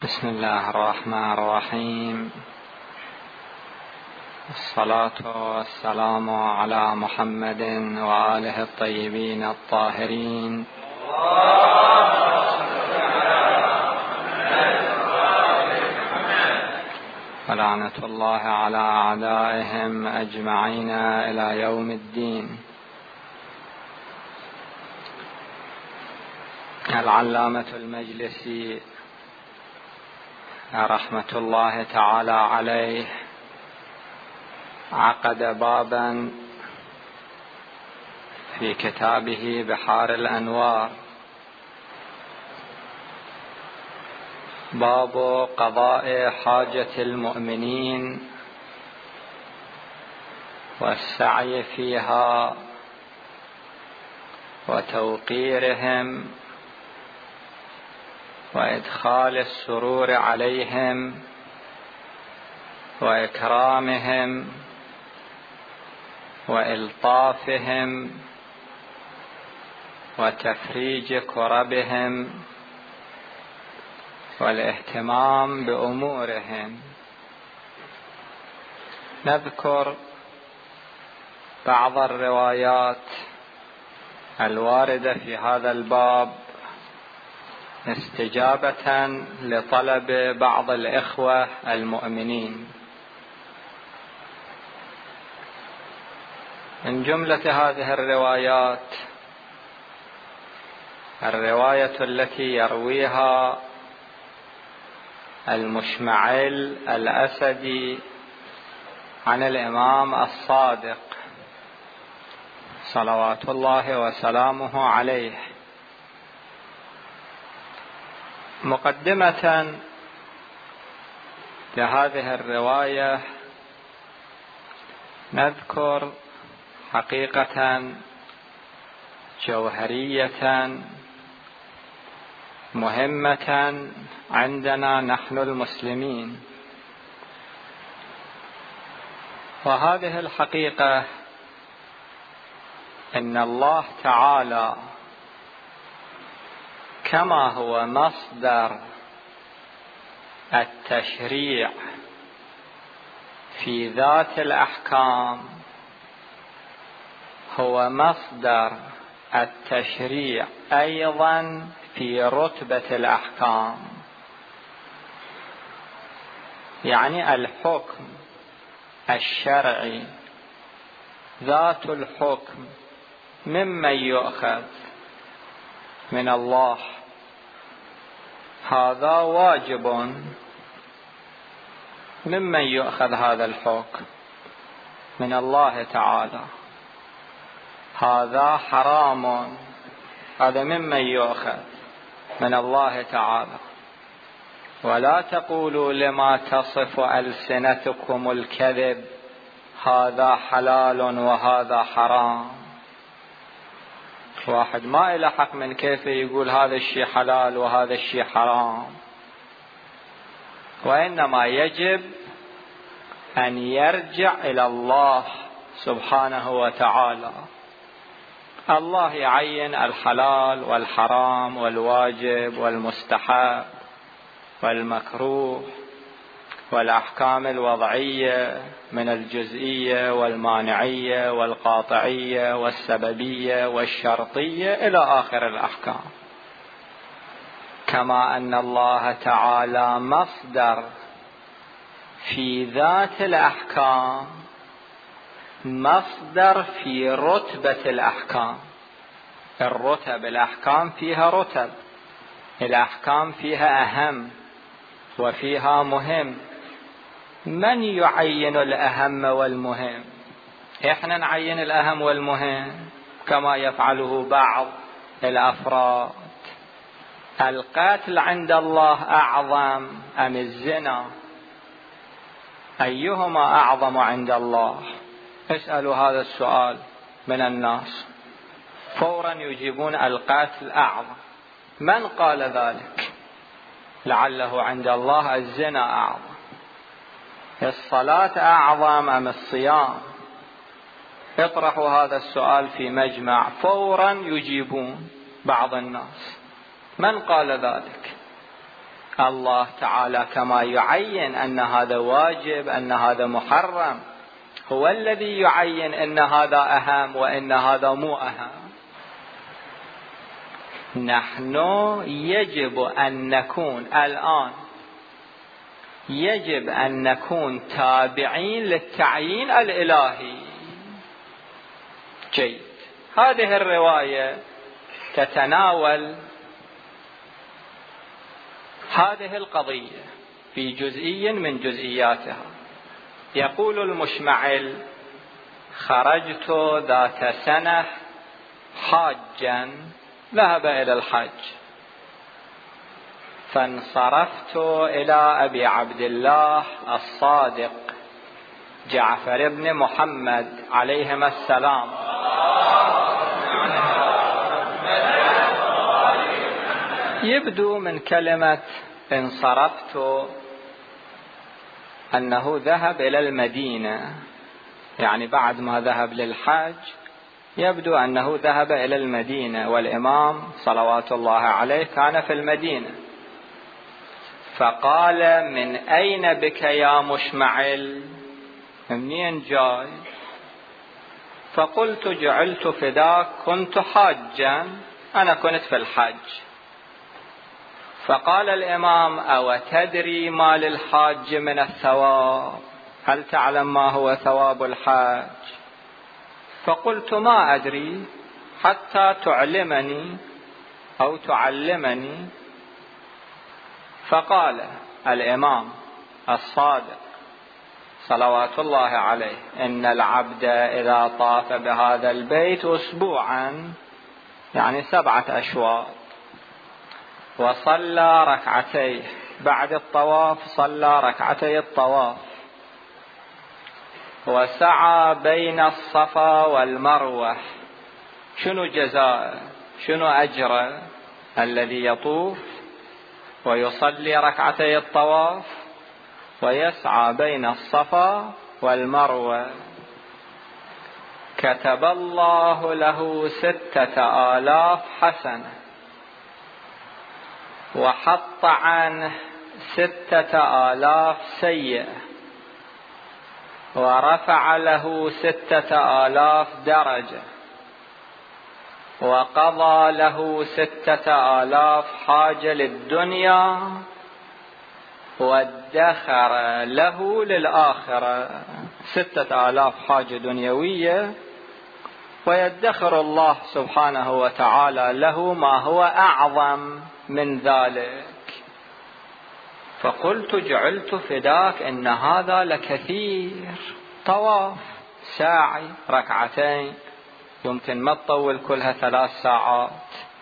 بسم الله الرحمن الرحيم. الصلاة والسلام على محمد وآله الطيبين الطاهرين ولعنة الله على أعدائهم أجمعين إلى يوم الدين. العلامة المجلسي رحمة الله تعالى عليه عقد بابا في كتابه بحار الأنوار، باب قضاء حاجة المؤمنين والسعي فيها وتوقيرهم وإدخال السرور عليهم وإكرامهم وإلطافهم وتفريج كربهم والاهتمام بأمورهم. نذكر بعض الروايات الواردة في هذا الباب استجابة لطلب بعض الإخوة المؤمنين. من جملة هذه الروايات الرواية التي يرويها المشمعل الأسدي عن الإمام الصادق صلوات الله وسلامه عليه. مقدمة لهذه الرواية نذكر حقيقة جوهرية مهمة عندنا نحن المسلمين، وهذه الحقيقة إن الله تعالى كما هو مصدر التشريع في ذات الأحكام هو مصدر التشريع أيضا في رتبة الأحكام. يعني الحكم الشرعي ذات الحكم ممن يؤخذ من الله، هذا واجب. ممن يؤخذ هذا الحكم من الله تعالى. هذا حرام، هذا ممن يؤخذ من الله تعالى. ولا تقولوا لما تصف ألسنتكم الكذب هذا حلال وهذا حرام. واحد ما إله حق من كيف يقول هذا الشيء حلال وهذا الشيء حرام، وإنما يجب أن يرجع إلى الله سبحانه وتعالى. الله يعين الحلال والحرام والواجب والمستحب والمكروه والأحكام الوضعية من الجزئية والمانعية والقاطعية والسببية والشرطية إلى آخر الأحكام. كما أن الله تعالى مصدر في ذات الأحكام، مصدر في رتبة الأحكام. الرتب، الأحكام فيها رتب، الأحكام فيها أهم وفيها مهم. من يعين الأهم والمهم؟ إحنا نعين الأهم والمهم كما يفعله بعض الأفراد. القتل عند الله أعظم أم الزنا؟ أيهما أعظم عند الله؟ اسألوا هذا السؤال من الناس، فورا يجيبون القتل أعظم. من قال ذلك؟ لعله عند الله الزنا أعظم. الصلاة أعظم أم الصيام؟ اطرحوا هذا السؤال في مجمع، فورا يجيبون بعض الناس. من قال ذلك؟ الله تعالى كما يعين أن هذا واجب، أن هذا محرم، هو الذي يعين أن هذا أهم وأن هذا مو أهم. نحن يجب أن نكون الآن يجب أن نكون تابعين للتعيين الإلهي. جيد. هذه الرواية تتناول هذه القضية في جزئي من جزئياتها. يقول المشمعل: خرجت ذات سنة حاجا، ذهب إلى الحج، فانصرفت إلى أبي عبد الله الصادق جعفر بن محمد عليهما السلام، يبدو من كلمة انصرفت أنه ذهب إلى المدينة، يعني بعد ما ذهب للحج يبدو أنه ذهب إلى المدينة، والإمام صلوات الله عليه كان في المدينة. فقال: من أين بك يا مشمعل؟ منين جاي؟ فقلت: جعلت فداك، كنت حاجا، أنا كنت في الحج. فقال الإمام: أو تدري ما للحاج من الثواب؟ هل تعلم ما هو ثواب الحاج؟ فقلت: ما أدري حتى تعلمني أو تعلمني. فقال الإمام الصادق صلوات الله عليه: إن العبد إذا طاف بهذا البيت أسبوعا، يعني 7 أشواط، وصلى ركعتيه بعد الطواف، صلى ركعتي الطواف، وسعى بين الصفا والمروة، شنو جزاء، شنو أجر الذي يطوف ويصلي ركعتي الطواف ويسعى بين الصفا والمروة؟ كتب الله له 6000 حسنة، وحط عنه 6000 سيئة، ورفع له 6000 درجة، وقضى له 6000 حاجة للدنيا، وادخر له للآخرة. 6000 حاجة دنيوية، ويدخر الله سبحانه وتعالى له ما هو أعظم من ذلك. فقلت: جعلت فداك، إن هذا لكثير، طواف، ساعي، ركعتين، يمكن ما تطول كلها 3 ساعات.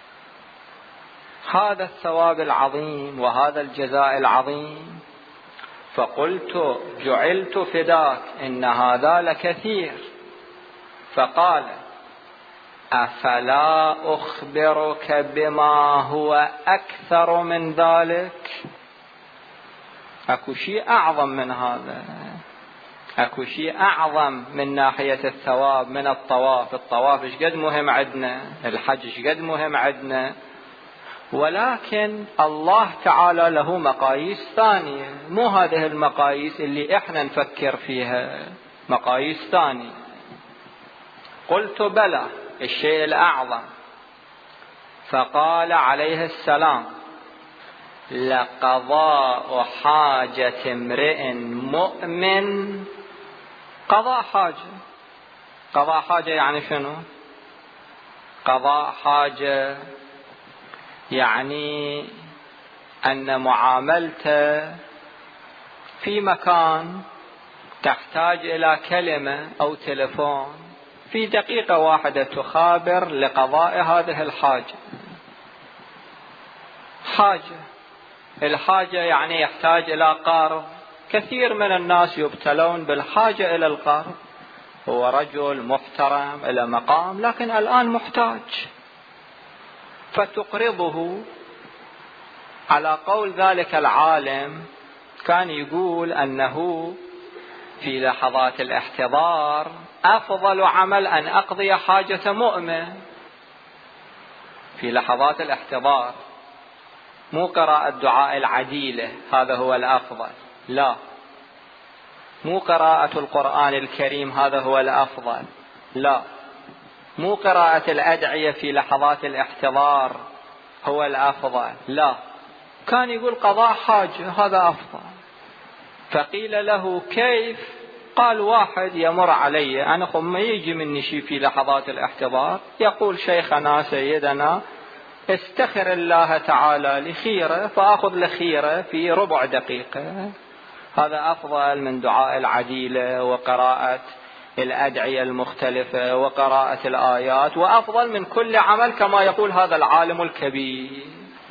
هذا الثواب العظيم وهذا الجزاء العظيم. فقلت: جعلت فداك، إن هذا لكثير. فقال: أفلا أخبرك بما هو أكثر من ذلك؟ أكو شيء أعظم من هذا، أكو شيء أعظم من ناحية الثواب من الطواف. الطواف إيش قد مهم عندنا، الحج إيش قد مهم عندنا، ولكن الله تعالى له مقاييس ثانية، مو هذه المقاييس اللي إحنا نفكر فيها، مقاييس ثانية. قلت: بلى، الشيء الأعظم. فقال عليه السلام: لقضاء حاجة امرئ مؤمن. قضاء حاجة، قضاء حاجة يعني شنو؟ قضاء حاجة يعني أن معاملته في مكان تحتاج إلى كلمة أو تلفون، في دقيقة واحدة تخابر لقضاء هذه الحاجة. حاجة، الحاجة يعني يحتاج إلى قارب. كثير من الناس يبتلون بالحاجة إلى القارب، هو رجل محترم إلى مقام لكن الآن محتاج، فتقرضه. على قول ذلك العالم كان يقول أنه في لحظات الاحتضار أفضل عمل أن أقضي حاجة مؤمن. في لحظات الاحتضار مو قراءة دعاء العديلة هذا هو الأفضل، لا، مو قراءة القرآن الكريم هذا هو الأفضل، لا، مو قراءة الأدعية في لحظات الاحتضار هو الأفضل، لا، كان يقول قضاء حاجة هذا أفضل. فقيل له كيف؟ قال واحد يمر علي أنا ما يجي مني شيء في لحظات الاحتضار يقول شيخنا سيدنا استخر الله تعالى لخيرة فأخذ لخيرة في ربع دقيقة، هذا أفضل من دعاء العديلة وقراءة الأدعية المختلفة وقراءة الآيات، وأفضل من كل عمل كما يقول هذا العالم الكبير.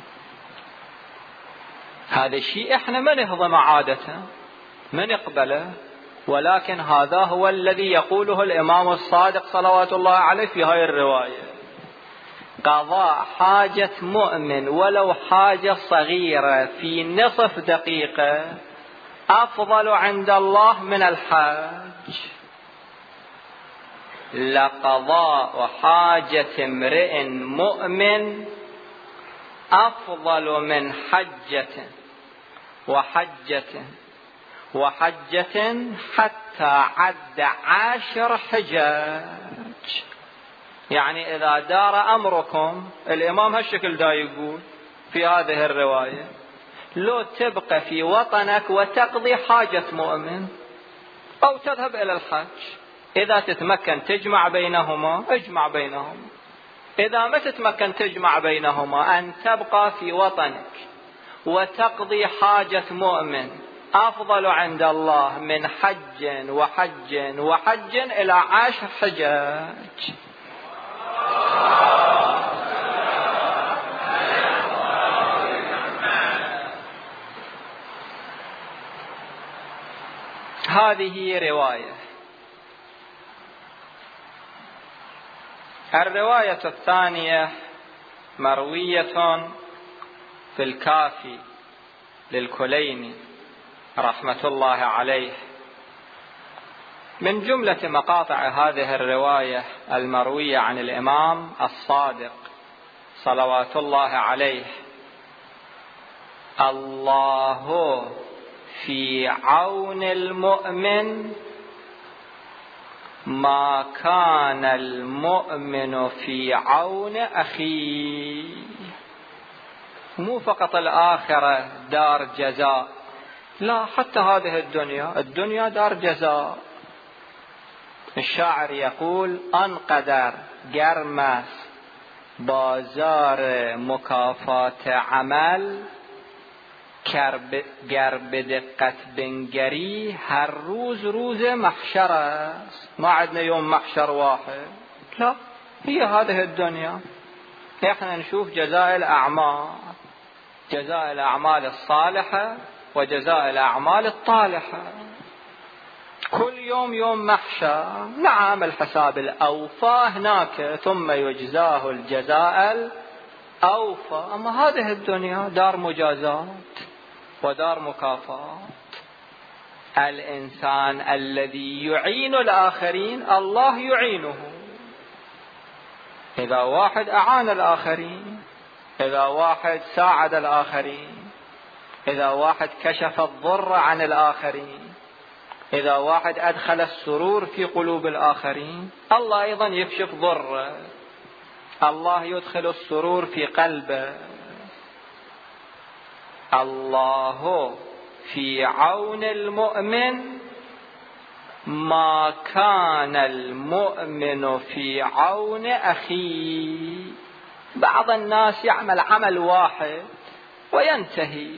هذا الشيء احنا ما نهضم عادة ما نقبله، ولكن هذا هو الذي يقوله الإمام الصادق صلوات الله عليه في هاي الرواية: قضاء حاجة مؤمن ولو حاجة صغيرة في نصف دقيقة أفضل عند الله من الحج. لقضاء حاجة امرئ مؤمن أفضل من حجة وحجة حتى عد 10 حجاج. يعني إذا دار أمركم، الإمام هالشكل دا يقول في هذه الرواية: لو تبقى في وطنك وتقضي حاجة مؤمن أو تذهب إلى الحج، إذا تتمكن تجمع بينهما اجمع بينهما، إذا ما تتمكن تجمع بينهما أن تبقى في وطنك وتقضي حاجة مؤمن أفضل عند الله من حج وحج إلى 10 حجاج. هذه رواية. الرواية الثانية مروية في الكافي للكليني رحمة الله عليه. من جملة مقاطع هذه الرواية المروية عن الإمام الصادق صلوات الله عليه: الله في عون المؤمن ما كان المؤمن في عون أخيه. مو فقط الآخرة دار جزاء، لا، حتى هذه الدنيا دار جزاء. الشاعر يقول: انقدر گرمست بازار مکافات عمل، گر به دقت بنگری هر روز محشر است. ما عندنا يوم محشر واحد، لا، هي هذه الدنيا. احنا نشوف جزاء الأعمال الصالحة وجزاء الأعمال الطالحة. كل يوم محشر، نعم، الحساب الأوفى هناك ثم يجزاه الجزاء الأوفى. أما هذه الدنيا دار مجازات ودار مكافآت. الإنسان الذي يعين الآخرين الله يعينه. إذا واحد أعان الآخرين، إذا واحد ساعد الآخرين، إذا واحد كشف الضر عن الآخرين، إذا واحد أدخل السرور في قلوب الآخرين، الله أيضا يكشف ضره، الله يدخل السرور في قلبه. الله في عون المؤمن ما كان المؤمن في عون أخيه. بعض الناس يعمل عمل واحد وينتهي.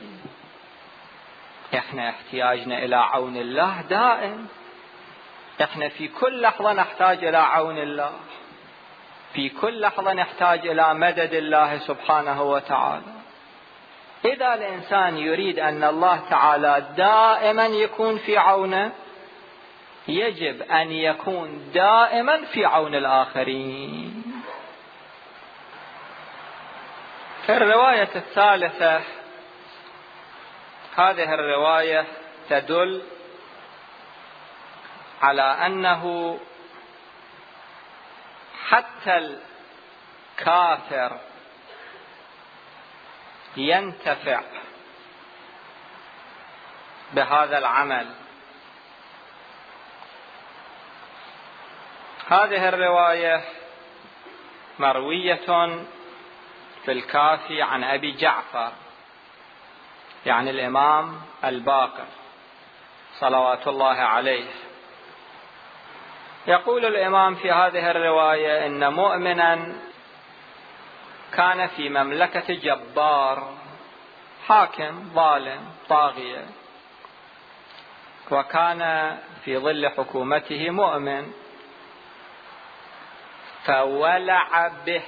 احنا احتياجنا إلى عون الله دائم. احنا في كل لحظة نحتاج إلى عون الله، في كل لحظة نحتاج إلى مدد الله سبحانه وتعالى. إذا الإنسان يريد أن الله تعالى دائما يكون في عونه، يجب أن يكون دائما في عون الآخرين. الرواية الثالثة، هذه الرواية تدل على أنه حتى الكافر ينتفع بهذا العمل. هذه الرواية مروية في الكافي عن أبي جعفر، يعني الإمام الباقر صلوات الله عليه. يقول الإمام في هذه الرواية إن مؤمنا كان في مملكة جبار، حاكم ظالم طاغية، وكان في ظل حكومته مؤمن، فولع به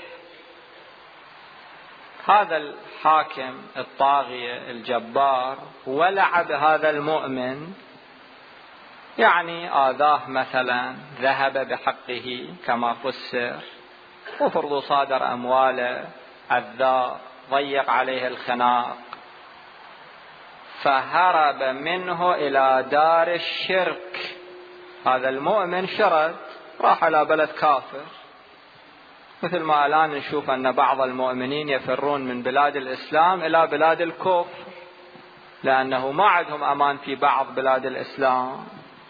هذا الحاكم الطاغية الجبار، ولع بهذا المؤمن، يعني آذاه مثلا، ذهب بحقه كما فسر، وفرض صادر أمواله، أذاه، ضيق عليه الخناق، فهرب منه إلى دار الشرك. هذا المؤمن شرد، راح إلى بلد كافر، مثل ما الآن نشوف أن بعض المؤمنين يفرون من بلاد الإسلام إلى بلاد الكفر، لأنه ما عندهم أمان في بعض بلاد الإسلام.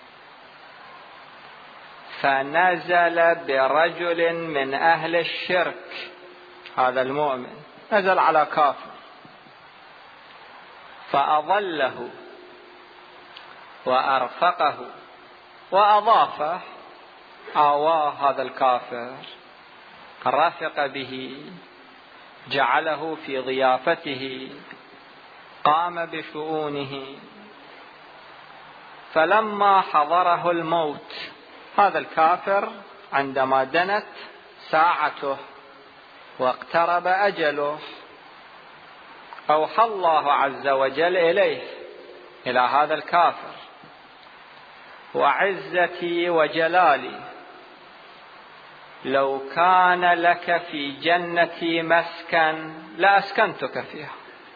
فنزل برجل من أهل الشرك، هذا المؤمن نزل على كافر فأضله وأرفقه وأضافه، آواه هذا الكافر، رفق به، جعله في ضيافته، قام بشؤونه. فلما حضره الموت، هذا الكافر عندما دنت ساعته واقترب أجله، أوحى الله عز وجل إليه، إلى هذا الكافر: وعزتي وجلالي لو كان لك في جنتي مسكن لأسكنتك فيها،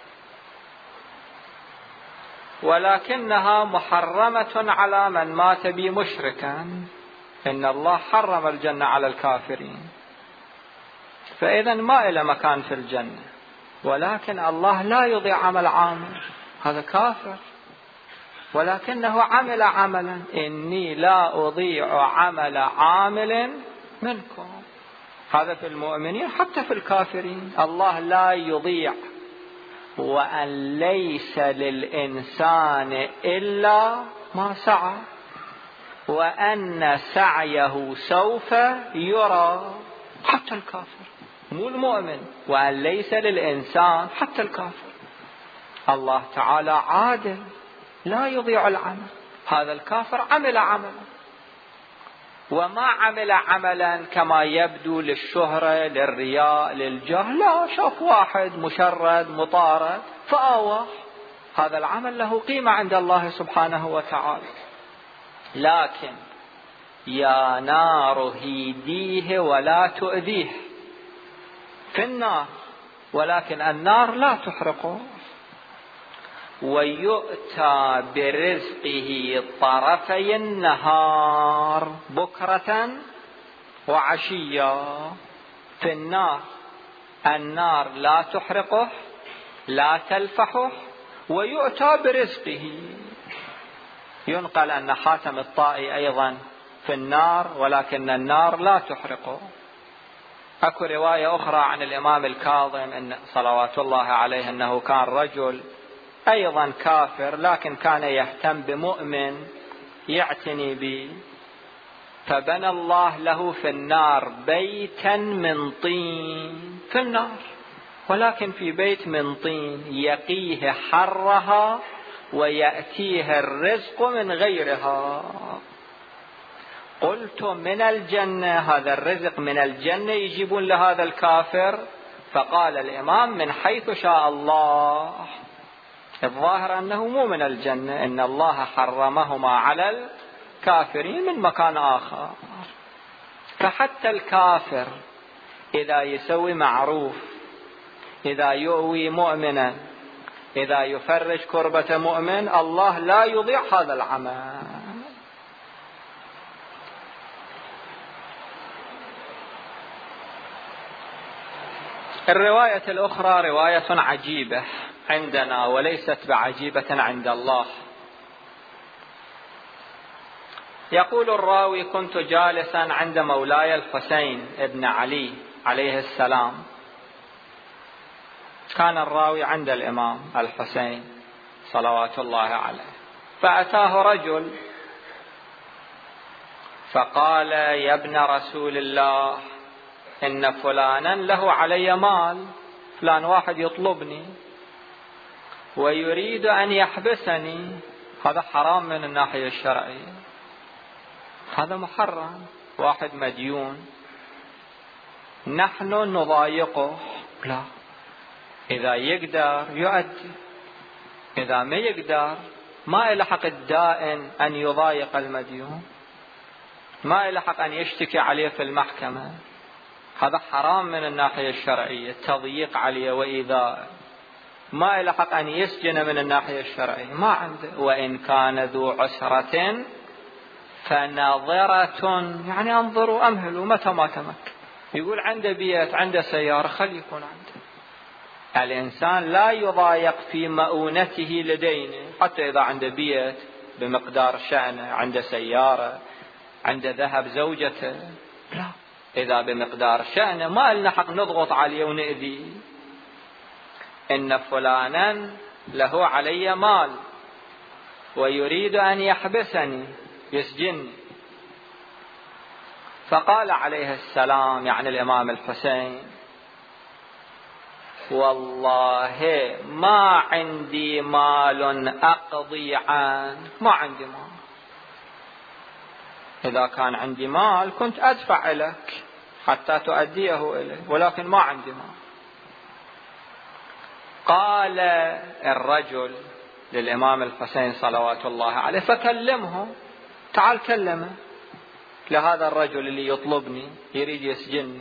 ولكنها محرمة على من مات بي مشركا. إن الله حرم الجنة على الكافرين، فإذا ما إلى مكان في الجنة. ولكن الله لا يضيع عمل عامل، هذا كافر ولكنه عمل عملا، إني لا أضيع عمل عامل منكم. هذا في المؤمنين، حتى في الكافرين الله لا يضيع. وأن ليس للإنسان إلا ما سعى، وأن سعيه سوف يرى. حتى الكافر، مو المؤمن، وأن ليس للإنسان، حتى الكافر. الله تعالى عادل لا يضيع العمل. هذا الكافر عمل عملا، وما عمل عملا كما يبدو للشهرة، للرياء، للجاه، لا، شاف واحد مشرد مطارد فآواه، هذا العمل له قيمة عند الله سبحانه وتعالى. لكن يا نار هيديه ولا تؤذيه، في النار، ولكن النار لا تحرقه. ويؤتى برزقه طرفي النهار بكرة وعشيا. في النار، النار لا تحرقه لا تلفحه، ويؤتى برزقه. ينقل أن حاتم الطائي أيضا في النار، ولكن النار لا تحرقه. أكو رواية أخرى عن الإمام الكاظم إن صلوات الله عليه أنه كان رجل أيضا كافر، لكن كان يهتم بمؤمن يعتني به، فبنى الله له في النار بيتا من طين، في النار، ولكن في بيت من طين يقيه حرها ويأتيه الرزق من غيرها. قلت من الجنة، هذا الرزق من الجنة يجيبون لهذا الكافر؟ فقال الإمام: من حيث شاء الله. الظاهر أنه مو من الجنة، إن الله حرمهما على الكافرين من مكان آخر. فحتى الكافر إذا يسوي معروف، إذا يؤوي مؤمنا، إذا يفرج كربة مؤمن، الله لا يضيع هذا العمل. الرواية الأخرى رواية عجيبة عندنا وليست بعجيبة عند الله. يقول الراوي: كنت جالسا عند مولاي الحسين ابن علي عليه السلام. كان الراوي عند الإمام الحسين صلوات الله عليه، فأتاه رجل فقال: يا ابن رسول الله، إن فلانا له علي مال، فلان واحد يطلبني ويريد أن يحبسني. هذا حرام من الناحية الشرعية، هذا محرم. واحد مديون نحن نضايقه، لا، إذا يقدر يؤدي، إذا ما يقدر ما يلحق الدائن أن يضايق المديون، ما يلحق أن يشتكي عليه في المحكمة. هذا حرام من الناحية الشرعية، تضييق عليه وإيذاء. ما يلحق أن يسجن من الناحية الشرعية، ما عنده. وإن كان ذو عسرة فنظرة، يعني انظروا أمهلوا متى ما تمكن. يقول عنده بيت، عنده سيارة، خلي يكون عنده. الإنسان لا يضايق في مؤونته لدينه، حتى إذا عنده بيت بمقدار شأنه، عنده سيارة، عنده ذهب زوجته، لا، إذا بمقدار شأنه ما لنا حق نضغط عليه ونؤذيه. إن فلانا له علي مال ويريد أن يحبسني، يسجنني. فقال عليه السلام، يعني الإمام الحسين: والله ما عندي مال أقضي عنه، ما عندي مال. إذا كان عندي مال كنت أدفع لك حتى تؤديه إليه، ولكن ما عندي مال. قال الرجل للإمام الحسين صلوات الله عليه: فكلمه، تعال كلمه، لهذا الرجل اللي يطلبني يريد يسجنني.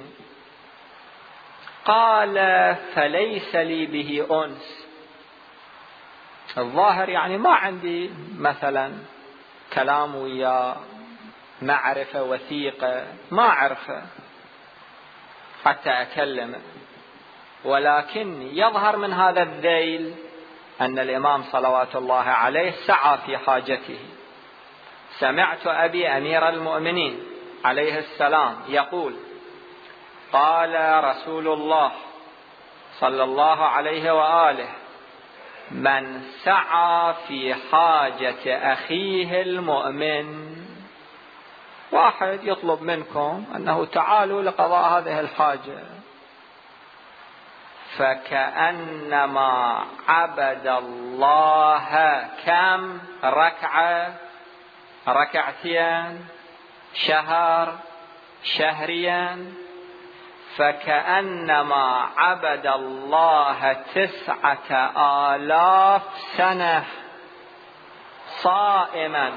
قال: فليس لي به أنس. الظاهر يعني ما عندي مثلا كلام ويا معرفة وثيقة، ما أعرفه حتى أكلمه. ولكن يظهر من هذا الذيل أن الإمام صلوات الله عليه سعى في حاجته. سمعت أبي أمير المؤمنين عليه السلام يقول: قال رسول الله صلى الله عليه وآله: من سعى في حاجة أخيه المؤمن. واحد يطلب منكم أنه تعالوا لقضاء هذه الحاجة، فكأنما عبد الله كم ركعة، ركعتين، شهر، شهرين، فكأنما عبد الله 9000 سنة صائما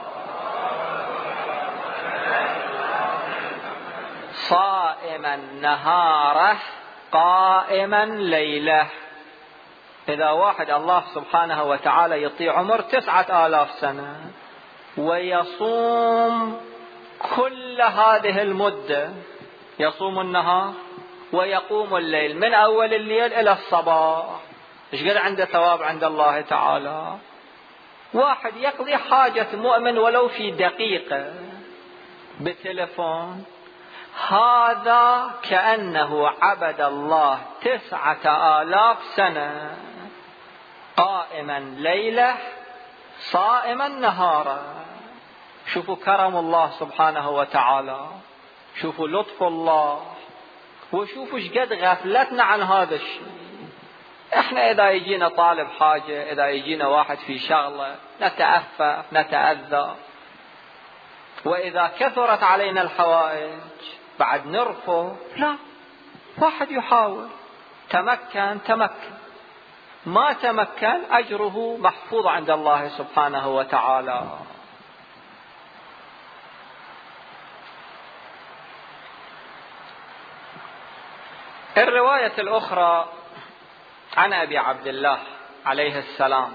نهاره قائما ليله. إذا واحد الله سبحانه وتعالى يطيع عمر 9000 سنة ويصوم كل هذه المدة، يصوم النهار ويقوم الليل من أول الليل إلى الصباح، إيش قد عنده ثواب عند الله تعالى؟ واحد يقضي حاجة مؤمن ولو في دقيقة بالتلفون، هذا كأنه عبد الله 9000 سنة قائما ليلة صائما نهارا. شوفوا كرم الله سبحانه وتعالى، شوفوا لطف الله، وشوفوا شقد غفلتنا عن هذا الشيء. احنا اذا يجينا طالب حاجة، اذا يجينا واحد في شغلة، نتأفف نتأذى، واذا كثرت علينا الحوائج بعد نرفض. لا، واحد يحاول، تمكن، ما تمكن أجره محفوظ عند الله سبحانه وتعالى. الرواية الأخرى عن أبي عبد الله عليه السلام: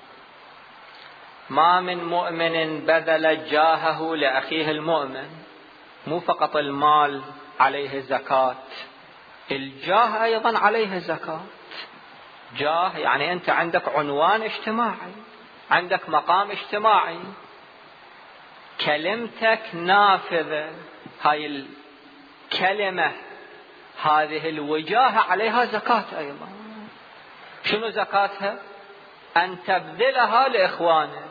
ما من مؤمن بذل جاهه لأخيه المؤمن، مو فقط المال عليه زكاة، الجاه أيضا عليه زكاة. جاه يعني أنت عندك عنوان اجتماعي، عندك مقام اجتماعي، كلمتك نافذة، هاي الكلمة هذه الوجاهة عليها زكاة أيضا. شنو زكاتها؟ أن تبذلها لإخوانك.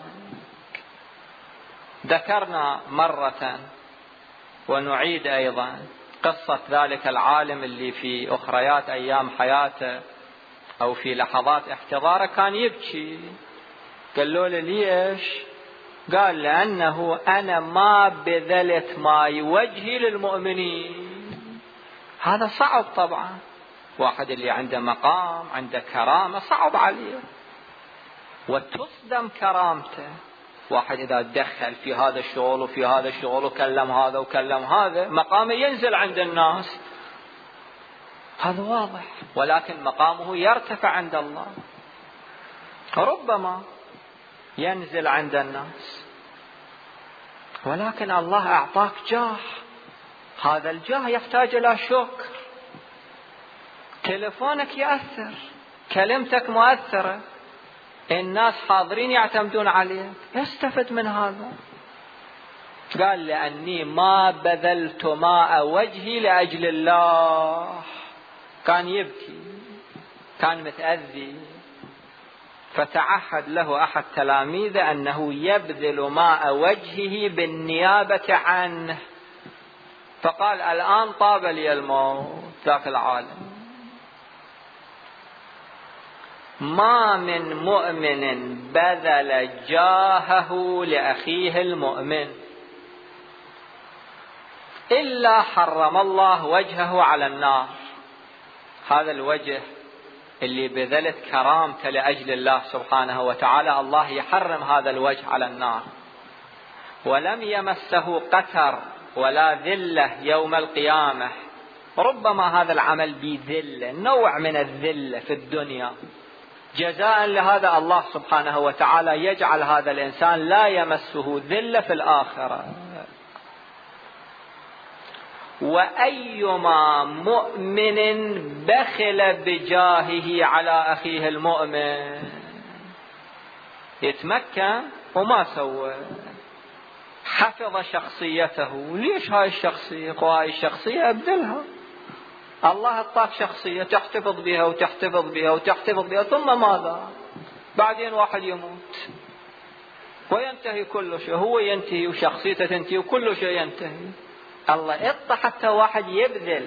ذكرنا مرة ونعيد أيضا قصة ذلك العالم اللي في أخريات أيام حياته أو في لحظات احتضاره كان يبكي. قالوا له ليش؟ قال لأنه أنا ما بذلت ماي وجهي للمؤمنين. هذا صعب طبعا، واحد اللي عنده مقام عنده كرامة صعب عليه وتصدم كرامته. واحد إذا تدخل في هذا الشغل وفي هذا الشغل وكلم هذا وكلم هذا مقامه ينزل عند الناس، هذا واضح، ولكن مقامه يرتفع عند الله، ربما ينزل عند الناس، ولكن الله أعطاك جاه، هذا الجاه يحتاج إلى شكر. تلفونك يأثر، كلمتك مؤثرة، الناس حاضرين يعتمدون عليك، استفد من هذا. قال لأني ما بذلت ماء وجهي لأجل الله. كان يبكي، كان متأذي، فتعهد له أحد تلاميذه أنه يبذل ماء وجهه بالنيابة عنه. فقال الآن طاب لي الموت. ذاك العالم ما من مؤمن بذل جاهه لأخيه المؤمن إلا حرم الله وجهه على النار. هذا الوجه اللي بذلت كرامته لأجل الله سبحانه وتعالى، الله يحرم هذا الوجه على النار. ولم يمسه قتر ولا ذلة يوم القيامة. ربما هذا العمل بذلة، نوع من الذلة في الدنيا، جزاء لهذا الله سبحانه وتعالى يجعل هذا الإنسان لا يمسه ذلة في الآخرة. وأيما مؤمن بخل بجاهه على أخيه المؤمن، يتمكن وما سوى، حفظ شخصيته. ليش هاي الشخصية وهاي الشخصية أبذلها؟ الله أعطاك شخصية تحتفظ بها وتحتفظ بها وتحتفظ بها، ثم ماذا؟ بعدين واحد يموت وينتهي كل شيء، هو ينتهي وشخصيته تنتهي وكل شيء ينتهي. الله اطلع حتى واحد يبذل.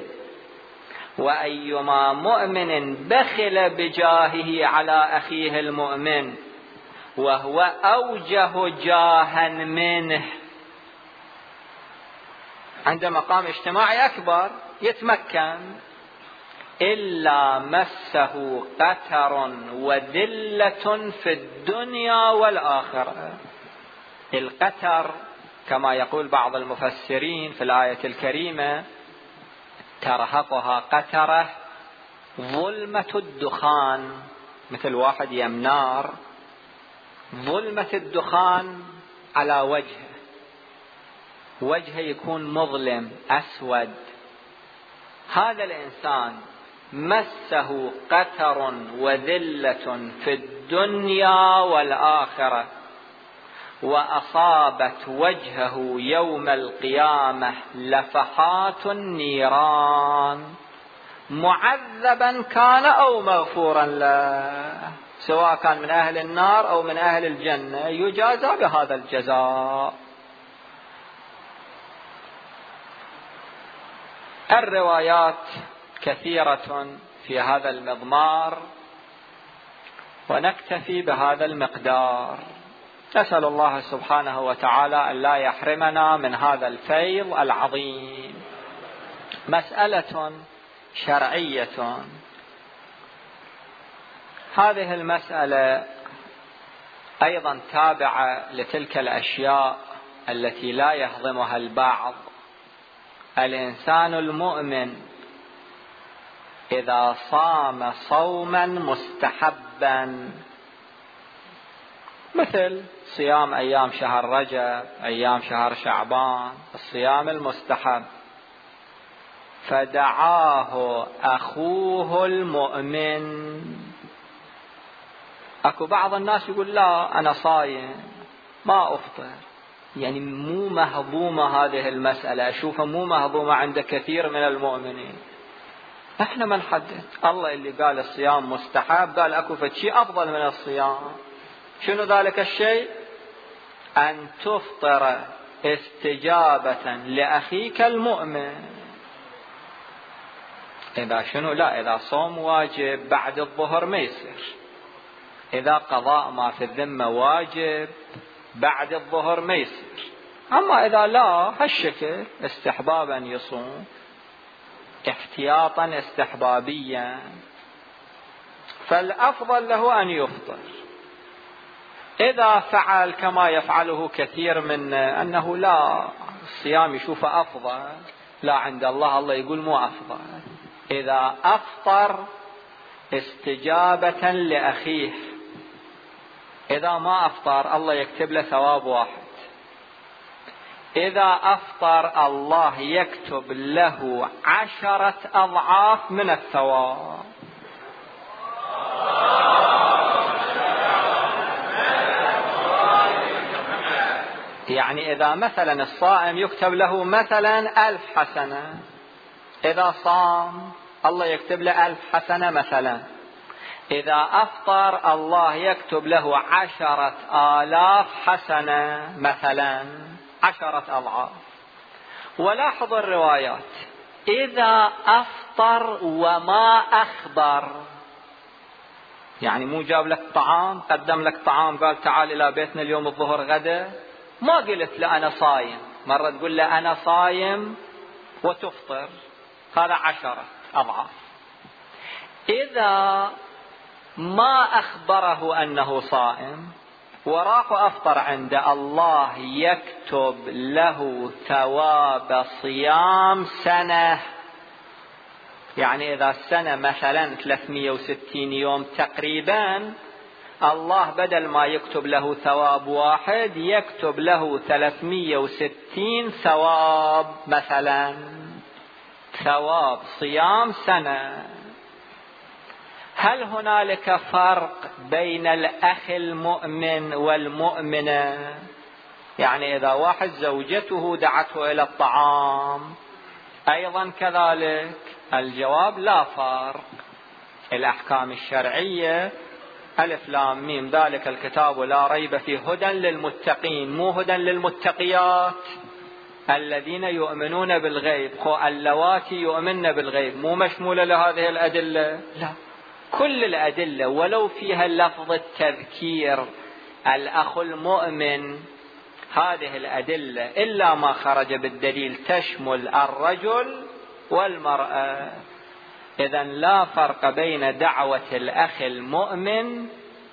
وأيما مؤمن بخل بجاهه على أخيه المؤمن وهو أوجه جاها منه، عنده مقام اجتماعي أكبر يتمكن، إلا مسه قتر وذلة في الدنيا والآخرة. القتر كما يقول بعض المفسرين في الآية الكريمة ترهقها قترة ظلمة الدخان، مثل واحد يمنار، ظلمة الدخان على وجهه يكون مظلم أسود. هذا الإنسان مسه قتر وذلة في الدنيا والآخرة، وأصابت وجهه يوم القيامة لفحات النيران، معذبا كان أو مغفورا له، سواء كان من أهل النار أو من أهل الجنة يجازى بهذا الجزاء. الروايات كثيرة في هذا المضمار، ونكتفي بهذا المقدار. نسأل الله سبحانه وتعالى أن لا يحرمنا من هذا الفيض العظيم. مسألة شرعية. هذه المسألة أيضا تابعة لتلك الأشياء التي لا يهضمها البعض. الإنسان المؤمن إذا صام صوما مستحبا، مثل صيام أيام شهر رجب، أيام شهر شعبان، الصيام المستحب، فدعاه أخوه المؤمن. أكو بعض الناس يقول لا أنا صايم ما أفطر، يعني مو مهضومة هذه المسألة، أشوفها مو مهضومة عند كثير من المؤمنين. احنا ما نحدد، الله اللي قال الصيام مستحب قال أكو شيء أفضل من الصيام. شنو ذلك الشيء؟ أن تفطر استجابة لأخيك المؤمن. إذا شنو؟ لا، إذا صوم واجب بعد الظهر ما يصير، إذا قضاء ما في الذمة واجب بعد الظهر ما يصير. أما إذا لا هالشكل استحبابا يصوم، احتياطا استحبابيا، فالأفضل له أن يفطر. إذا فعل كما يفعله كثير من أنه لا الصيام يشوفه أفضل، لا، عند الله الله يقول مو أفضل. إذا أفطر استجابة لأخيه، إذا ما أفطر الله يكتب له ثواب واحد، إذا أفطر الله يكتب له 10 أضعاف من الثواب. يعني إذا مثلا الصائم يكتب له مثلا 1000 حسنة، إذا صام الله يكتب له 1000 حسنة مثلا. إذا أفطر الله يكتب له 10,000 حسنة مثلا، 10 أضعاف. ولاحظ الروايات، إذا أفطر وما أخبر، يعني مو جاب لك طعام، قدم لك طعام قال تعال إلى بيتنا اليوم الظهر غدا، ما قلت له أنا صايم، مرة تقول له أنا صايم وتفطر، هذا 10 أضعاف. إذا ما أخبره أنه صائم وراح أفطر عند الله يكتب له ثواب صيام سنة. يعني إذا السنة مثلا 360 يوم تقريبا، الله بدل ما يكتب له ثواب واحد يكتب له 360 ثواب، مثلا ثواب صيام سنة. هل هنالك فرق بين الأخ المؤمن والمؤمنة؟ يعني إذا واحد زوجته دعته إلى الطعام أيضا كذلك؟ الجواب لا فرق. الأحكام الشرعية ألف لام ميم ذلك الكتاب لا ريب فيه هدى للمتقين، مو هدى للمتقيات الذين يؤمنون بالغيب. اللواتي يؤمن بالغيب مو مشمولة لهذه الأدلة؟ لا، كل الأدلة ولو فيها لفظ التذكير الأخ المؤمن، هذه الأدلة إلا ما خرج بالدليل تشمل الرجل والمرأة. إذن لا فرق بين دعوة الأخ المؤمن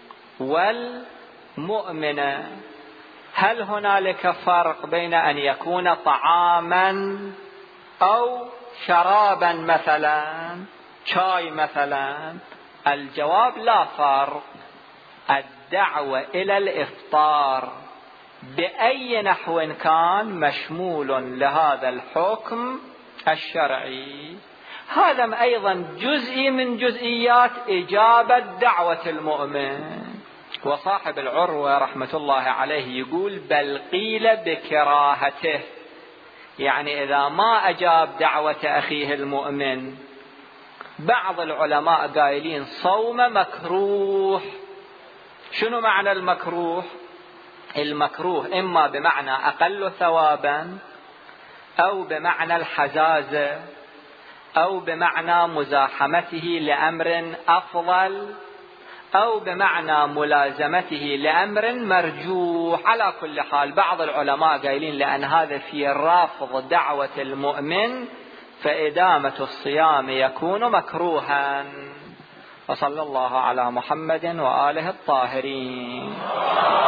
والمؤمنة. هل هنالك فرق بين أن يكون طعاما أو شرابا مثلا، شاي مثلا؟ الجواب لا فرق. الدعوة إلى الإفطار بأي نحو كان مشمول لهذا الحكم الشرعي. هذا أيضا جزء من جزئيات إجابة دعوة المؤمن. وصاحب العروة رحمة الله عليه يقول بل قيل بكراهته، يعني إذا ما أجاب دعوة أخيه المؤمن. بعض العلماء قائلين صوم مكروه. شنو معنى المكروه؟ المكروه إما بمعنى أقل ثوابا، أو بمعنى الحزازة، أو بمعنى مزاحمته لأمر أفضل، أو بمعنى ملازمته لأمر مرجوح. على كل حال بعض العلماء قائلين لأن هذا في رافض دعوة المؤمن فإدامة الصيام يكون مكروها. وصلى الله على محمد وآله الطاهرين.